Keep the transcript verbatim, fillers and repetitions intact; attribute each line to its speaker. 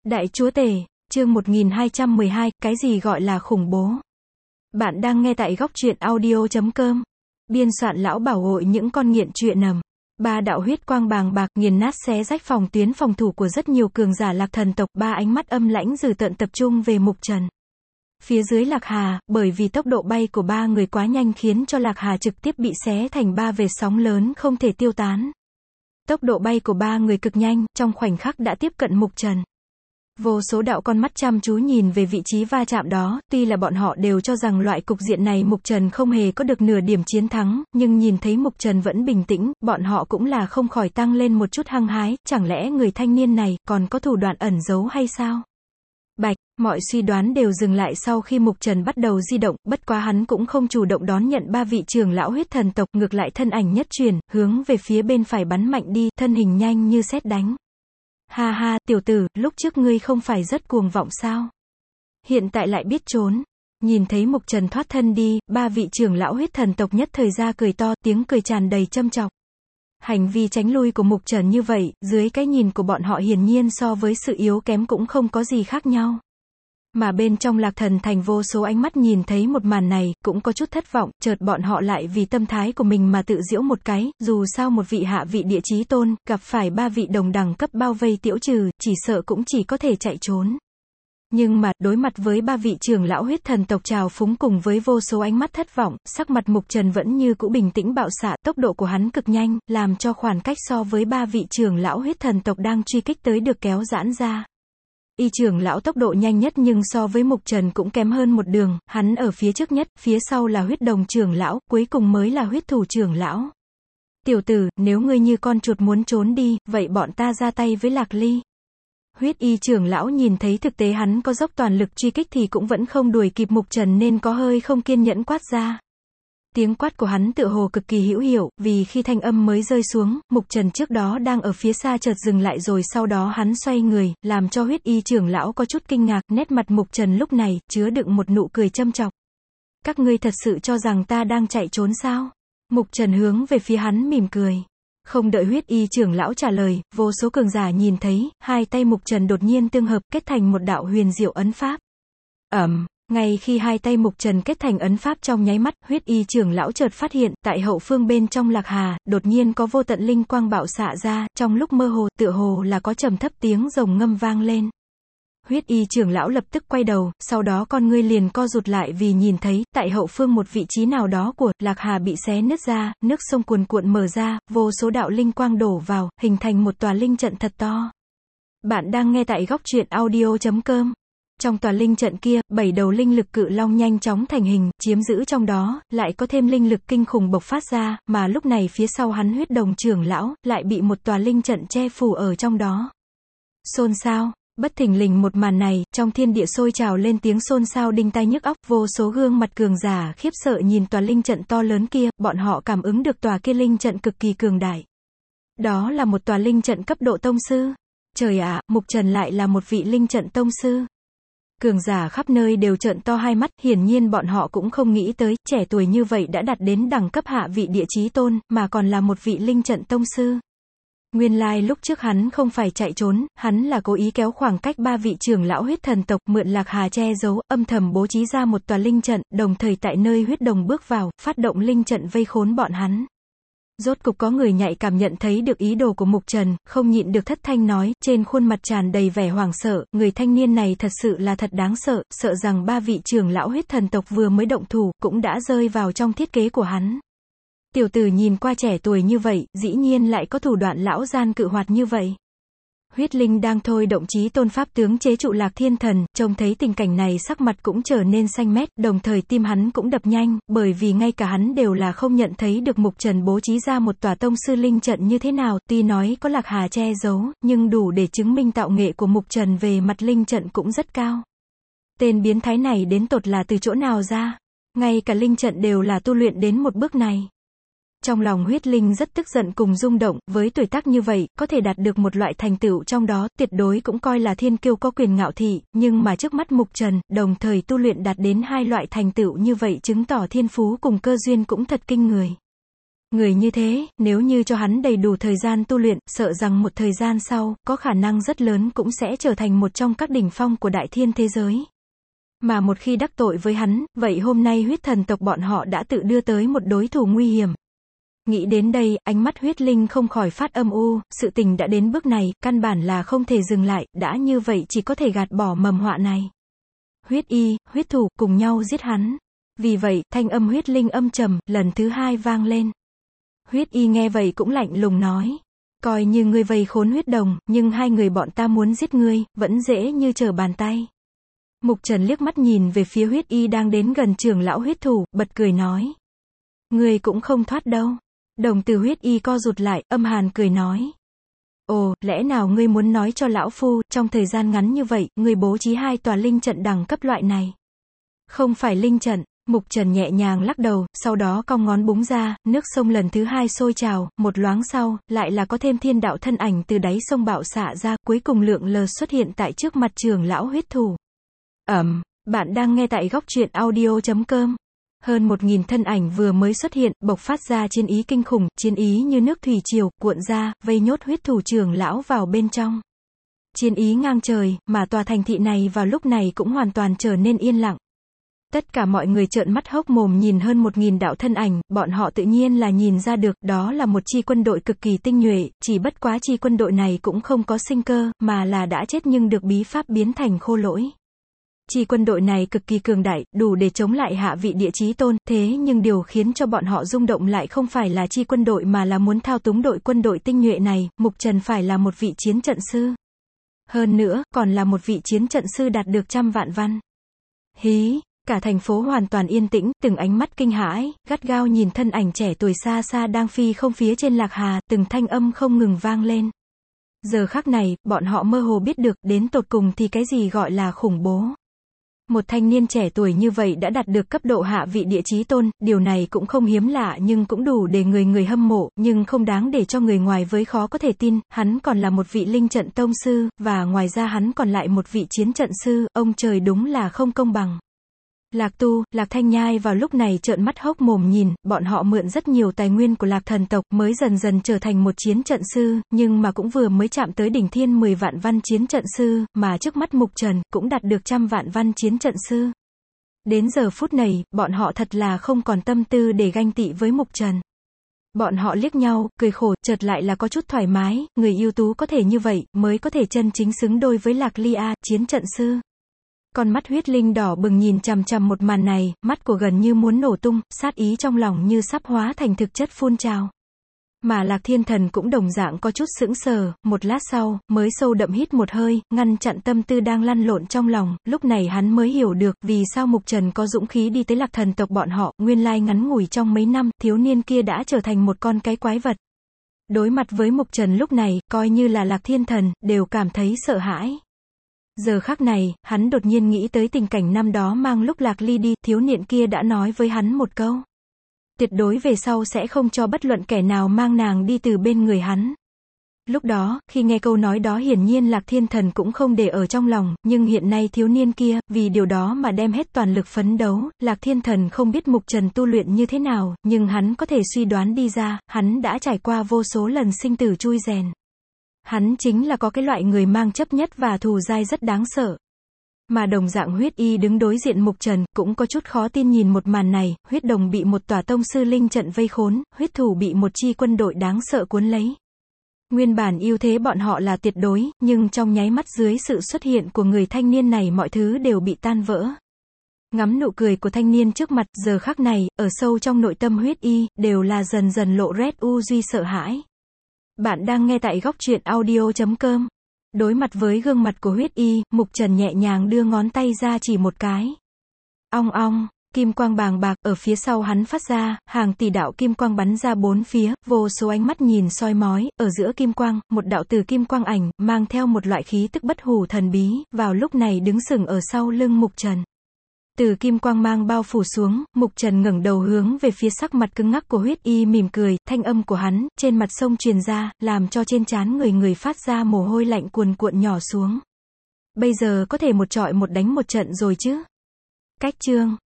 Speaker 1: Đại Chúa Tể, chương một nghìn hai trăm mười hai, cái gì gọi là khủng bố? Bạn đang nghe tại góc truyện audio chấm com. Biên soạn lão bảo hội những con nghiện truyện nầm. Ba đạo huyết quang bàng bạc nghiền nát xé rách phòng tuyến phòng thủ của rất nhiều cường giả Lạc Thần tộc, ba ánh mắt âm lãnh dữ tợn tập trung về Mục Trần. Phía dưới Lạc Hà, bởi vì tốc độ bay của ba người quá nhanh khiến cho Lạc Hà trực tiếp bị xé thành ba vệt sóng lớn không thể tiêu tán. Tốc độ bay của ba người cực nhanh, trong khoảnh khắc đã tiếp cận Mục Trần. Vô số đạo con mắt chăm chú nhìn về vị trí va chạm đó, tuy là bọn họ đều cho rằng loại cục diện này Mục Trần không hề có được nửa điểm chiến thắng, nhưng nhìn thấy Mục Trần vẫn bình tĩnh, bọn họ cũng là không khỏi tăng lên một chút hăng hái, chẳng lẽ người thanh niên này còn có thủ đoạn ẩn giấu hay sao? Bạch, mọi suy đoán đều dừng lại sau khi Mục Trần bắt đầu di động, bất quá hắn cũng không chủ động đón nhận ba vị trưởng lão huyết thần tộc, ngược lại thân ảnh nhất chuyển, hướng về phía bên phải bắn mạnh đi, thân hình nhanh như sét đánh. Ha ha, tiểu tử, lúc trước ngươi không phải rất cuồng vọng sao? Hiện tại lại biết trốn. Nhìn thấy Mục Trần thoát thân đi, ba vị trưởng lão huyết thần tộc nhất thời ra cười to, tiếng cười tràn đầy châm chọc. Hành vi tránh lui của Mục Trần như vậy, dưới cái nhìn của bọn họ hiển nhiên so với sự yếu kém cũng không có gì khác nhau. Mà bên trong Lạc Thần thành vô số ánh mắt nhìn thấy một màn này, cũng có chút thất vọng, chợt bọn họ lại vì tâm thái của mình mà tự giễu một cái, dù sao một vị hạ vị địa chí tôn, gặp phải ba vị đồng đẳng cấp bao vây tiễu trừ, chỉ sợ cũng chỉ có thể chạy trốn. Nhưng mà, đối mặt với ba vị trưởng lão huyết thần tộc trào phúng cùng với vô số ánh mắt thất vọng, sắc mặt Mục Trần vẫn như cũ bình tĩnh bạo xạ, tốc độ của hắn cực nhanh, làm cho khoảng cách so với ba vị trưởng lão huyết thần tộc đang truy kích tới được kéo giãn ra. Y trưởng lão tốc độ nhanh nhất nhưng so với Mục Trần cũng kém hơn một đường, hắn ở phía trước nhất, phía sau là huyết đồng trưởng lão, cuối cùng mới là huyết thủ trưởng lão. Tiểu tử, nếu ngươi như con chuột muốn trốn đi, vậy bọn ta ra tay với Lạc Ly. Huyết y trưởng lão nhìn thấy thực tế hắn có dốc toàn lực truy kích thì cũng vẫn không đuổi kịp Mục Trần nên có hơi không kiên nhẫn quát ra. Tiếng quát của hắn tựa hồ cực kỳ hữu hiệu, vì khi thanh âm mới rơi xuống, Mục Trần trước đó đang ở phía xa chợt dừng lại rồi sau đó hắn xoay người, làm cho huyết y trưởng lão có chút kinh ngạc, nét mặt Mục Trần lúc này, chứa đựng một nụ cười châm chọc. Các ngươi thật sự cho rằng ta đang chạy trốn sao? Mục Trần hướng về phía hắn mỉm cười. Không đợi huyết y trưởng lão trả lời, vô số cường giả nhìn thấy, hai tay Mục Trần đột nhiên tương hợp, kết thành một đạo huyền diệu ấn pháp. Ẩm. Ngay khi hai tay Mục Trần kết thành ấn pháp trong nháy mắt, huyết y trưởng lão chợt phát hiện, tại hậu phương bên trong Lạc Hà, đột nhiên có vô tận linh quang bạo xạ ra, trong lúc mơ hồ, tựa hồ là có trầm thấp tiếng rồng ngâm vang lên. Huyết y trưởng lão lập tức quay đầu, sau đó con ngươi liền co rụt lại vì nhìn thấy, tại hậu phương một vị trí nào đó của Lạc Hà bị xé nứt ra, nước sông cuồn cuộn mở ra, vô số đạo linh quang đổ vào, hình thành một tòa linh trận thật to. Bạn đang nghe tại góc truyện audio chấm com. Trong tòa linh trận kia, bảy đầu linh lực cự long nhanh chóng thành hình, chiếm giữ trong đó, lại có thêm linh lực kinh khủng bộc phát ra, mà lúc này phía sau hắn huyết đồng trưởng lão, lại bị một tòa linh trận che phủ ở trong đó. Xôn xao, bất thình lình một màn này, trong thiên địa sôi trào lên tiếng xôn xao đinh tai nhức óc, vô số gương mặt cường giả khiếp sợ nhìn tòa linh trận to lớn kia, bọn họ cảm ứng được tòa kia linh trận cực kỳ cường đại. Đó là một tòa linh trận cấp độ tông sư. Trời ạ, Mục Trần lại là một vị linh trận tông sư. Cường giả khắp nơi đều trợn to hai mắt, hiển nhiên bọn họ cũng không nghĩ tới, trẻ tuổi như vậy đã đạt đến đẳng cấp hạ vị địa chí tôn, mà còn là một vị linh trận tông sư. Nguyên lai lúc trước hắn không phải chạy trốn, hắn là cố ý kéo khoảng cách ba vị trưởng lão huyết thần tộc, mượn Lạc Hà che giấu, âm thầm bố trí ra một tòa linh trận, đồng thời tại nơi huyết đồng bước vào, phát động linh trận vây khốn bọn hắn. Rốt cục có người nhạy cảm nhận thấy được ý đồ của Mục Trần, không nhịn được thất thanh nói, trên khuôn mặt tràn đầy vẻ hoảng sợ, người thanh niên này thật sự là thật đáng sợ, sợ rằng ba vị trưởng lão huyết thần tộc vừa mới động thủ, cũng đã rơi vào trong thiết kế của hắn. Tiểu tử nhìn qua trẻ tuổi như vậy, dĩ nhiên lại có thủ đoạn lão gian cự hoạt như vậy. Huyết linh đang thôi động chí tôn pháp tướng chế trụ Lạc Thiên Thần, trông thấy tình cảnh này sắc mặt cũng trở nên xanh mét, đồng thời tim hắn cũng đập nhanh, bởi vì ngay cả hắn đều là không nhận thấy được Mục Trần bố trí ra một tòa tông sư linh trận như thế nào, tuy nói có Lạc Hà che giấu, nhưng đủ để chứng minh tạo nghệ của Mục Trần về mặt linh trận cũng rất cao. Tên biến thái này đến tột là từ chỗ nào ra? Ngay cả linh trận đều là tu luyện đến một bước này. Trong lòng huyết linh rất tức giận cùng rung động, với tuổi tác như vậy, có thể đạt được một loại thành tựu trong đó, tuyệt đối cũng coi là thiên kiêu có quyền ngạo thị, nhưng mà trước mắt Mục Trần, đồng thời tu luyện đạt đến hai loại thành tựu như vậy chứng tỏ thiên phú cùng cơ duyên cũng thật kinh người. Người như thế, nếu như cho hắn đầy đủ thời gian tu luyện, sợ rằng một thời gian sau, có khả năng rất lớn cũng sẽ trở thành một trong các đỉnh phong của đại thiên thế giới. Mà một khi đắc tội với hắn, vậy hôm nay huyết thần tộc bọn họ đã tự đưa tới một đối thủ nguy hiểm. Nghĩ đến đây, ánh mắt huyết linh không khỏi phát âm u, sự tình đã đến bước này, căn bản là không thể dừng lại, đã như vậy chỉ có thể gạt bỏ mầm họa này. Huyết y, huyết thủ, cùng nhau giết hắn. Vì vậy, thanh âm huyết linh âm trầm, lần thứ hai vang lên. Huyết y nghe vậy cũng lạnh lùng nói. Coi như ngươi vây khốn huyết đồng, nhưng hai người bọn ta muốn giết ngươi, vẫn dễ như trở bàn tay. Mục Trần liếc mắt nhìn về phía huyết y đang đến gần trưởng lão huyết thủ, bật cười nói. Ngươi cũng không thoát đâu. Đồng từ huyết y co rụt lại, âm hàn cười nói. Ồ, lẽ nào ngươi muốn nói cho lão phu, trong thời gian ngắn như vậy, ngươi bố trí hai tòa linh trận đẳng cấp loại này. Không phải linh trận. Mục Trần nhẹ nhàng lắc đầu, sau đó cong ngón búng ra, nước sông lần thứ hai sôi trào, một loáng sau, lại là có thêm thiên đạo thân ảnh từ đáy sông bạo xạ ra, cuối cùng lượng lờ xuất hiện tại trước mặt trưởng lão huyết thủ. Ẩm, bạn đang nghe tại góc truyện audio chấm com. Hơn một nghìn thân ảnh vừa mới xuất hiện, bộc phát ra chiến ý kinh khủng, chiến ý như nước thủy triều, cuộn ra, vây nhốt huyết thủ trưởng lão vào bên trong. Chiến ý ngang trời, mà tòa thành thị này vào lúc này cũng hoàn toàn trở nên yên lặng. Tất cả mọi người trợn mắt hốc mồm nhìn hơn một nghìn đạo thân ảnh, bọn họ tự nhiên là nhìn ra được, đó là một chi quân đội cực kỳ tinh nhuệ, chỉ bất quá chi quân đội này cũng không có sinh cơ, mà là đã chết nhưng được bí pháp biến thành khô lỗi. Chi quân đội này cực kỳ cường đại, đủ để chống lại hạ vị địa chí tôn, thế nhưng điều khiến cho bọn họ rung động lại không phải là chi quân đội mà là muốn thao túng đội quân đội tinh nhuệ này, Mục Trần phải là một vị chiến trận sư. Hơn nữa, còn là một vị chiến trận sư đạt được trăm vạn văn. Hí! Cả thành phố hoàn toàn yên tĩnh, từng ánh mắt kinh hãi, gắt gao nhìn thân ảnh trẻ tuổi xa xa đang phi không phía trên lạc hà, từng thanh âm không ngừng vang lên. Giờ khắc này, bọn họ mơ hồ biết được, đến tột cùng thì cái gì gọi là khủng bố. Một thanh niên trẻ tuổi như vậy đã đạt được cấp độ hạ vị địa chí tôn, điều này cũng không hiếm lạ nhưng cũng đủ để người người hâm mộ, nhưng không đáng để cho người ngoài với khó có thể tin, hắn còn là một vị linh trận tông sư, và ngoài ra hắn còn lại một vị chiến trận sư, ông trời đúng là không công bằng. Lạc Tu, Lạc Thanh Nhai vào lúc này trợn mắt hốc mồm nhìn, bọn họ mượn rất nhiều tài nguyên của Lạc thần tộc mới dần dần trở thành một chiến trận sư, nhưng mà cũng vừa mới chạm tới đỉnh thiên mười vạn văn chiến trận sư, mà trước mắt Mục Trần, cũng đạt được trăm vạn văn chiến trận sư. Đến giờ phút này, bọn họ thật là không còn tâm tư để ganh tị với Mục Trần. Bọn họ liếc nhau, cười khổ, chợt lại là có chút thoải mái, người ưu tú có thể như vậy, mới có thể chân chính xứng đôi với Lạc Ly A, chiến trận sư. Con mắt huyết linh đỏ bừng nhìn chằm chằm một màn này, mắt của gần như muốn nổ tung, sát ý trong lòng như sắp hóa thành thực chất phun trào. Mà Lạc Thiên Thần cũng đồng dạng có chút sững sờ, một lát sau, mới sâu đậm hít một hơi, ngăn chặn tâm tư đang lăn lộn trong lòng, lúc này hắn mới hiểu được, vì sao Mục Trần có dũng khí đi tới Lạc thần tộc bọn họ, nguyên lai ngắn ngủi trong mấy năm, thiếu niên kia đã trở thành một con cái quái vật. Đối mặt với Mục Trần lúc này, coi như là Lạc Thiên Thần, đều cảm thấy sợ hãi. Giờ khắc này, hắn đột nhiên nghĩ tới tình cảnh năm đó mang lúc Lạc Ly đi, thiếu niên kia đã nói với hắn một câu. Tuyệt đối về sau sẽ không cho bất luận kẻ nào mang nàng đi từ bên người hắn. Lúc đó, khi nghe câu nói đó hiển nhiên Lạc Thiên Thần cũng không để ở trong lòng, nhưng hiện nay thiếu niên kia, vì điều đó mà đem hết toàn lực phấn đấu, Lạc Thiên Thần không biết Mục Trần tu luyện như thế nào, nhưng hắn có thể suy đoán đi ra, hắn đã trải qua vô số lần sinh tử chui rèn. Hắn chính là có cái loại người mang chấp nhất và thù dai rất đáng sợ. Mà đồng dạng huyết y đứng đối diện Mục Trần, cũng có chút khó tin nhìn một màn này, huyết đồng bị một tòa tông sư linh trận vây khốn, huyết thủ bị một chi quân đội đáng sợ cuốn lấy. Nguyên bản ưu thế bọn họ là tuyệt đối, nhưng trong nháy mắt dưới sự xuất hiện của người thanh niên này mọi thứ đều bị tan vỡ. Ngắm nụ cười của thanh niên trước mặt, giờ khắc này, ở sâu trong nội tâm huyết y, đều là dần dần lộ red u duy sợ hãi. Bạn đang nghe tại góc truyện audio chấm com. Đối mặt với gương mặt của huyết y, Mục Trần nhẹ nhàng đưa ngón tay ra chỉ một cái. Ong ong, kim quang bàng bạc, ở phía sau hắn phát ra, hàng tỷ đạo kim quang bắn ra bốn phía, vô số ánh mắt nhìn soi mói, ở giữa kim quang, một đạo từ kim quang ảnh, mang theo một loại khí tức bất hủ thần bí, vào lúc này đứng sừng ở sau lưng Mục Trần. Từ kim quang mang bao phủ xuống, Mục Trần ngẩng đầu hướng về phía sắc mặt cứng ngắc của huyết y mỉm cười, thanh âm của hắn, trên mặt sông truyền ra, làm cho trên trán người người phát ra mồ hôi lạnh cuồn cuộn nhỏ xuống. Bây giờ có thể một trọi một đánh một trận rồi chứ? Cách chương